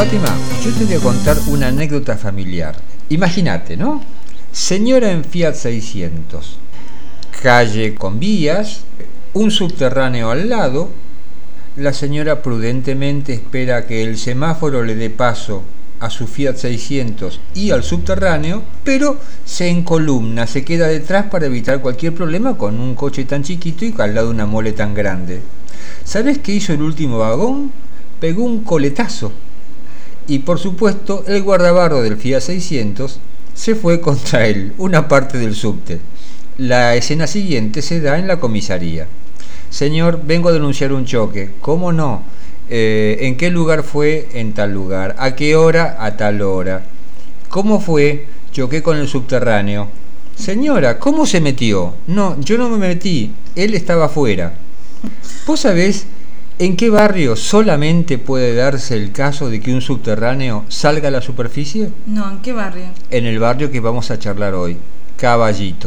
Fátima, yo te voy a contar una anécdota familiar. Imagínate, ¿no? Señora en Fiat 600, calle con vías, un subterráneo al lado. La señora prudentemente espera que el semáforo le dé paso a su Fiat 600 y al subterráneo, pero se encolumna, se queda detrás para evitar cualquier problema con un coche tan chiquito y al lado de una mole tan grande. ¿Sabes qué hizo el último vagón? Pegó un coletazo. Y por supuesto el guardabarro del Fiat 600 se fue contra él, una parte del subte. La escena siguiente se da en la comisaría. Señor, vengo a denunciar un choque. ¿Cómo no? ¿En qué lugar fue? En tal lugar. ¿A qué hora? A tal hora. ¿Cómo fue? Choqué con el subterráneo. Señora, ¿cómo se metió? No, yo no me metí, él estaba afuera. ¿Vos sabés en qué barrio solamente puede darse el caso de que un subterráneo salga a la superficie? No, ¿en qué barrio? En el barrio que vamos a charlar hoy, Caballito.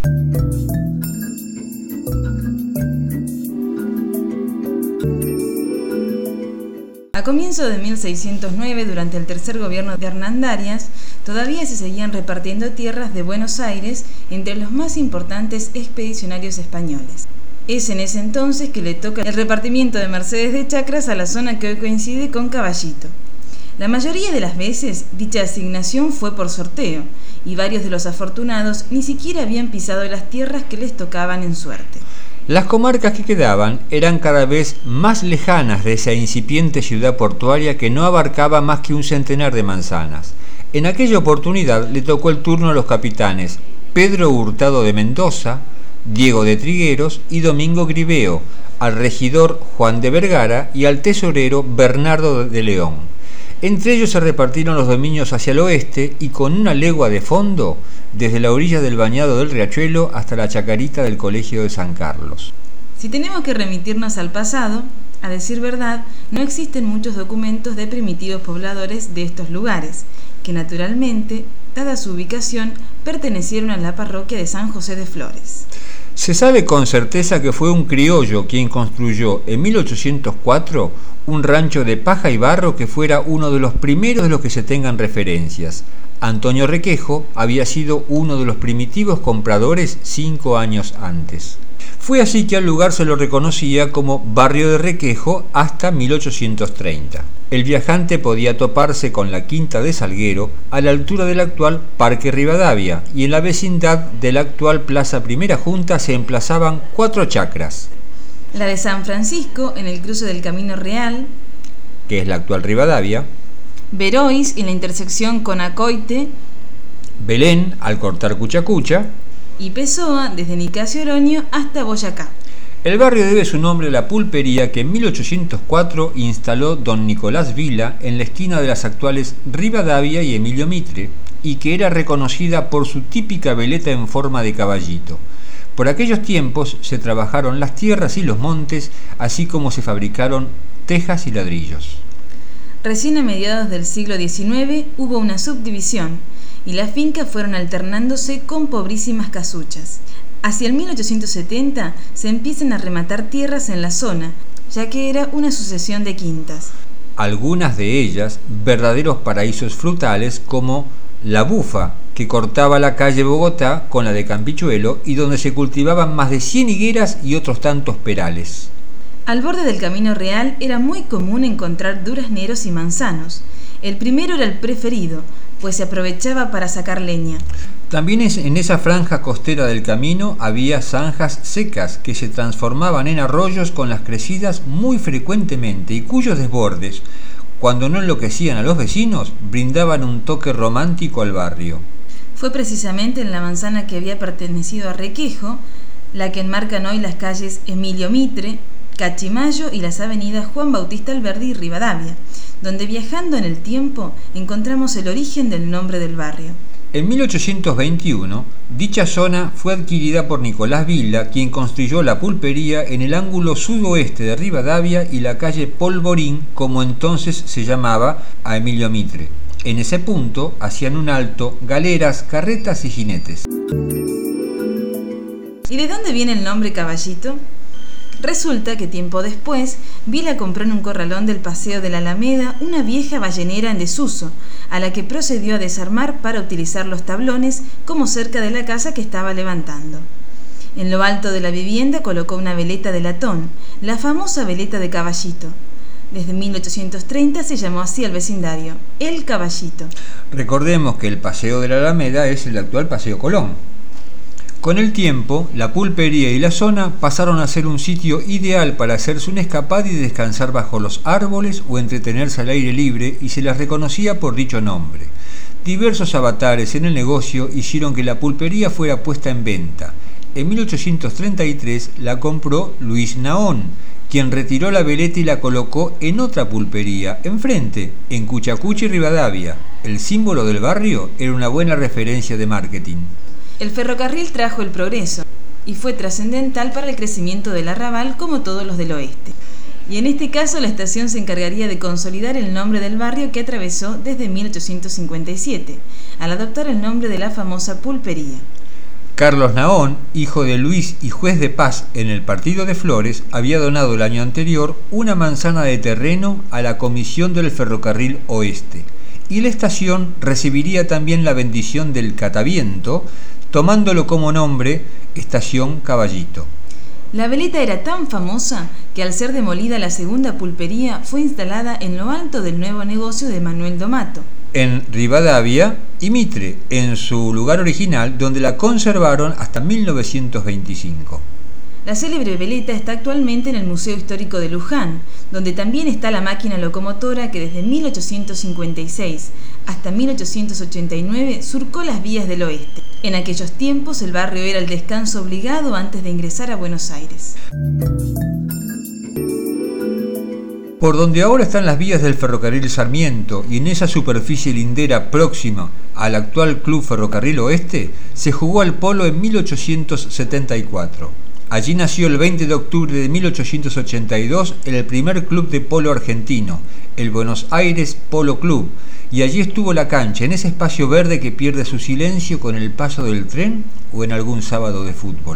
A comienzo de 1609, durante el tercer gobierno de Hernandarias, todavía se seguían repartiendo tierras de Buenos Aires entre los más importantes expedicionarios españoles. Es en ese entonces que le toca el repartimiento de mercedes de chacras a la zona que hoy coincide con Caballito. La mayoría de las veces, dicha asignación fue por sorteo, y varios de los afortunados ni siquiera habían pisado las tierras que les tocaban en suerte. Las comarcas que quedaban eran cada vez más lejanas de esa incipiente ciudad portuaria que no abarcaba más que un centenar de manzanas. En aquella oportunidad le tocó el turno a los capitanes Pedro Hurtado de Mendoza, Diego de Trigueros y Domingo Griveo, al regidor Juan de Vergara y al tesorero Bernardo de León. Entre ellos se repartieron los dominios hacia el oeste y con una legua de fondo, desde la orilla del bañado del Riachuelo hasta la chacarita del Colegio de San Carlos. Si tenemos que remitirnos al pasado, a decir verdad, no existen muchos documentos de primitivos pobladores de estos lugares, que naturalmente, dada su ubicación, pertenecieron a la parroquia de San José de Flores. Se sabe con certeza que fue un criollo quien construyó en 1804 un rancho de paja y barro que fuera uno de los primeros de los que se tengan referencias. Antonio Requejo había sido uno de los primitivos compradores 5 años antes. Fue así que al lugar se lo reconocía como Barrio de Requejo hasta 1830. El viajante podía toparse con la Quinta de Salguero a la altura del actual Parque Rivadavia, y en la vecindad de la actual Plaza Primera Junta se emplazaban 4 chacras. La de San Francisco, en el cruce del Camino Real, que es la actual Rivadavia, Verois, en la intersección con Acoite, Belén, al cortar Cuchacucha, y Pessoa, desde Nicasio Oroño hasta Boyacá. El barrio debe su nombre a la pulpería que en 1804 instaló don Nicolás Vila en la esquina de las actuales Rivadavia y Emilio Mitre, y que era reconocida por su típica veleta en forma de caballito. Por aquellos tiempos se trabajaron las tierras y los montes, así como se fabricaron tejas y ladrillos. Recién a mediados del siglo XIX hubo una subdivisión, y las fincas fueron alternándose con pobrísimas casuchas. Hacia el 1870 se empiezan a rematar tierras en la zona, ya que era una sucesión de quintas. Algunas de ellas verdaderos paraísos frutales, como La Bufa, que cortaba la calle Bogotá con la de Campichuelo y donde se cultivaban más de 100 higueras y otros tantos perales. Al borde del Camino Real era muy común encontrar durazneros y manzanos. El primero era el preferido, pues se aprovechaba para sacar leña. También en esa franja costera del camino había zanjas secas que se transformaban en arroyos con las crecidas muy frecuentemente y cuyos desbordes, cuando no enloquecían a los vecinos, brindaban un toque romántico al barrio. Fue precisamente en la manzana que había pertenecido a Requejo, la que enmarcan hoy las calles Emilio Mitre, Cachimayo y las avenidas Juan Bautista Alberdi y Rivadavia, donde viajando en el tiempo encontramos el origen del nombre del barrio. En 1821, dicha zona fue adquirida por Nicolás Vila, quien construyó la pulpería en el ángulo sudoeste de Rivadavia y la calle Polvorín, como entonces se llamaba, a Emilio Mitre. En ese punto hacían un alto galeras, carretas y jinetes. ¿Y de dónde viene el nombre Caballito? Resulta que tiempo después, Vila compró en un corralón del Paseo de la Alameda una vieja ballenera en desuso, a la que procedió a desarmar para utilizar los tablones como cerca de la casa que estaba levantando. En lo alto de la vivienda colocó una veleta de latón, la famosa veleta de Caballito. Desde 1830 se llamó así al vecindario, El Caballito. Recordemos que el Paseo de la Alameda es el actual Paseo Colón. Con el tiempo, la pulpería y la zona pasaron a ser un sitio ideal para hacerse una escapada y descansar bajo los árboles o entretenerse al aire libre, y se las reconocía por dicho nombre. Diversos avatares en el negocio hicieron que la pulpería fuera puesta en venta. En 1833 la compró Luis Naón, quien retiró la veleta y la colocó en otra pulpería, enfrente, en Cuchacuchi y Rivadavia. El símbolo del barrio era una buena referencia de marketing. El ferrocarril trajo el progreso y fue trascendental para el crecimiento del arrabal como todos los del oeste. Y en este caso la estación se encargaría de consolidar el nombre del barrio que atravesó desde 1857, al adoptar el nombre de la famosa pulpería. Carlos Naón, hijo de Luis y juez de paz en el partido de Flores, había donado el año anterior una manzana de terreno a la Comisión del Ferrocarril Oeste, y la estación recibiría también la bendición del Cataviento, tomándolo como nombre Estación Caballito. La veleta era tan famosa que al ser demolida la segunda pulpería fue instalada en lo alto del nuevo negocio de Manuel Domato, en Rivadavia y Mitre, en su lugar original, donde la conservaron hasta 1925. La célebre veleta está actualmente en el Museo Histórico de Luján, donde también está la máquina locomotora que desde 1856 hasta 1889 surcó las vías del oeste. En aquellos tiempos el barrio era el descanso obligado antes de ingresar a Buenos Aires. Por donde ahora están las vías del ferrocarril Sarmiento y en esa superficie lindera próxima al actual Club Ferrocarril Oeste, se jugó al polo en 1874. Allí nació el 20 de octubre de 1882 el primer club de polo argentino, el Buenos Aires Polo Club, y allí estuvo la cancha, en ese espacio verde que pierde su silencio con el paso del tren o en algún sábado de fútbol.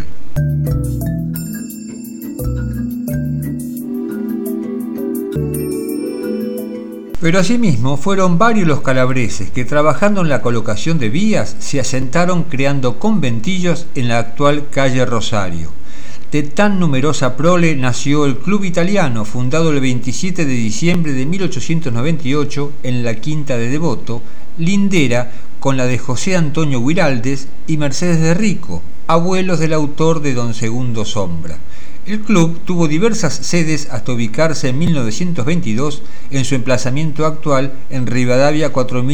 Pero asimismo fueron varios los calabreses que, trabajando en la colocación de vías, se asentaron creando conventillos en la actual calle Rosario. De tan numerosa prole nació el Club Italiano, fundado el 27 de diciembre de 1898 en la Quinta de Devoto, lindera con la de José Antonio Guiraldes y Mercedes de Rico, abuelos del autor de Don Segundo Sombra. El club tuvo diversas sedes hasta ubicarse en 1922 en su emplazamiento actual en Rivadavia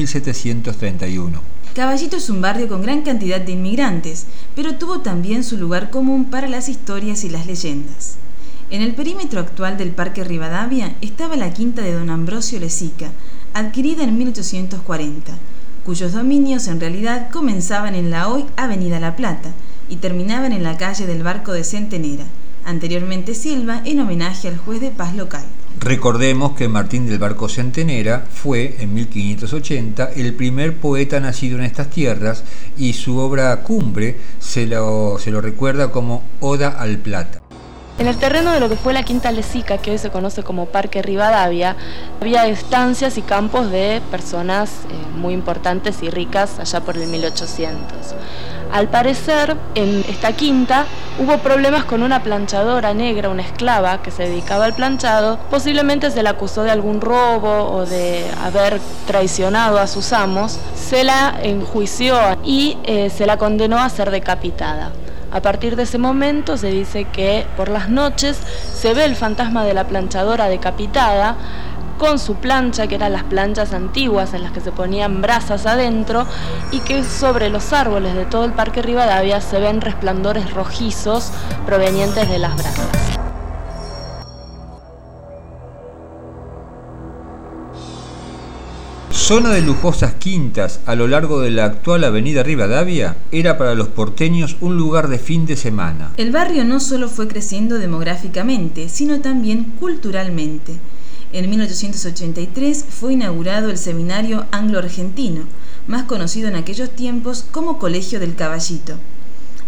4731. Caballito es un barrio con gran cantidad de inmigrantes, pero tuvo también su lugar común para las historias y las leyendas. En el perímetro actual del Parque Rivadavia estaba la quinta de Don Ambrosio Lezica, adquirida en 1840, cuyos dominios en realidad comenzaban en la hoy Avenida La Plata y terminaban en la calle del Barco de Centenera, anteriormente Silva, en homenaje al juez de paz local. Recordemos que Martín del Barco Centenera fue, en 1580, el primer poeta nacido en estas tierras, y su obra cumbre se lo recuerda como Oda al Plata. En el terreno de lo que fue la Quinta Lezica, que hoy se conoce como Parque Rivadavia, había estancias y campos de personas muy importantes y ricas allá por el 1800. Al parecer, en esta quinta hubo problemas con una planchadora negra, una esclava que se dedicaba al planchado. Posiblemente se la acusó de algún robo o de haber traicionado a sus amos. Se la enjuició y se la condenó a ser decapitada. A partir de ese momento se dice que por las noches se ve el fantasma de la planchadora decapitada con su plancha, que eran las planchas antiguas en las que se ponían brasas adentro, y que sobre los árboles de todo el Parque Rivadavia se ven resplandores rojizos provenientes de las brasas. Zona de lujosas quintas a lo largo de la actual avenida Rivadavia, era para los porteños un lugar de fin de semana. El barrio no solo fue creciendo demográficamente, sino también culturalmente. En 1883 fue inaugurado el Seminario Anglo-Argentino, más conocido en aquellos tiempos como Colegio del Caballito.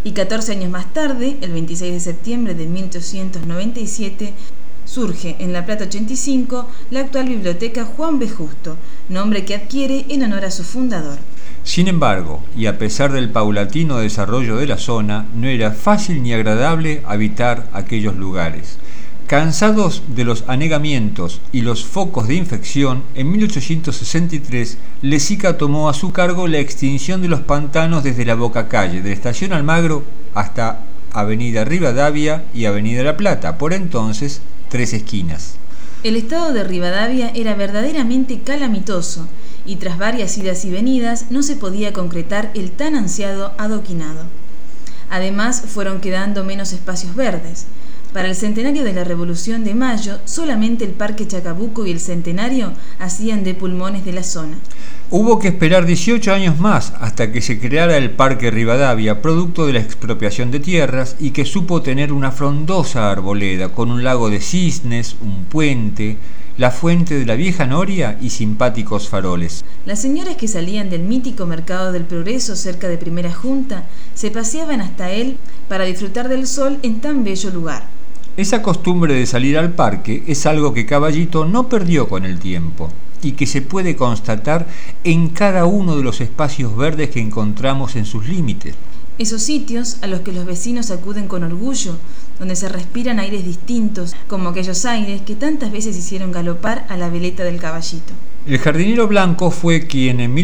Y 14 años más tarde, el 26 de septiembre de 1897, surge en La Plata 85 la actual Biblioteca Juan B. Justo, nombre que adquiere en honor a su fundador. Sin embargo, y a pesar del paulatino desarrollo de la zona, no era fácil ni agradable habitar aquellos lugares. Cansados de los anegamientos y los focos de infección, en 1863 Lezica tomó a su cargo la extinción de los pantanos desde la Bocacalle, de la Estación Almagro hasta Avenida Rivadavia y Avenida La Plata, por entonces 3 esquinas. El estado de Rivadavia era verdaderamente calamitoso y tras varias idas y venidas no se podía concretar el tan ansiado adoquinado. Además fueron quedando menos espacios verdes. Para el centenario de la Revolución de Mayo, solamente el Parque Chacabuco y el Centenario hacían de pulmones de la zona. Hubo que esperar 18 años más hasta que se creara el Parque Rivadavia, producto de la expropiación de tierras y que supo tener una frondosa arboleda con un lago de cisnes, un puente, la fuente de la vieja noria y simpáticos faroles. Las señoras que salían del mítico Mercado del Progreso cerca de Primera Junta se paseaban hasta él para disfrutar del sol en tan bello lugar. Esa costumbre de salir al parque es algo que Caballito no perdió con el tiempo y que se puede constatar en cada uno de los espacios verdes que encontramos en sus límites. Esos sitios a los que los vecinos acuden con orgullo, donde se respiran aires distintos, como aquellos aires que tantas veces hicieron galopar a la veleta del Caballito. El jardinero Blanco fue quien en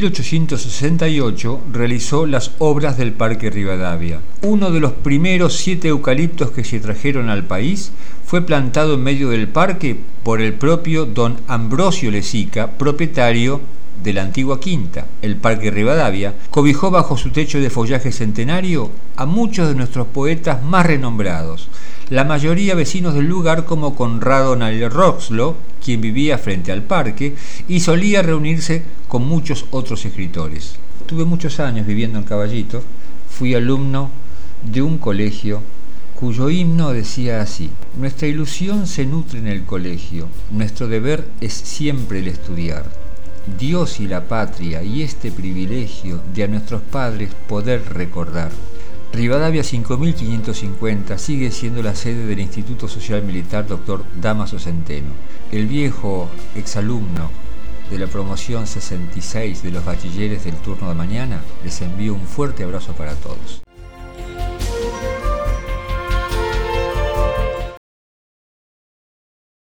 1868 realizó las obras del Parque Rivadavia. Uno de los primeros 7 eucaliptos que se trajeron al país fue plantado en medio del parque por el propio don Ambrosio Lezica, propietario de la antigua quinta. El Parque Rivadavia cobijó bajo su techo de follaje centenario a muchos de nuestros poetas más renombrados, la mayoría vecinos del lugar como Conrado Nallerroxlo, quien vivía frente al parque y solía reunirse con muchos otros escritores. Tuve muchos años viviendo en Caballito, fui alumno de un colegio cuyo himno decía así: nuestra ilusión se nutre en el colegio, nuestro deber es siempre el estudiar. Dios y la patria y este privilegio de a nuestros padres poder recordar. Rivadavia 5550 sigue siendo la sede del Instituto Social Militar Dr. Dámaso Centeno. El viejo exalumno de la promoción 66 de los bachilleres del turno de mañana les envío un fuerte abrazo para todos.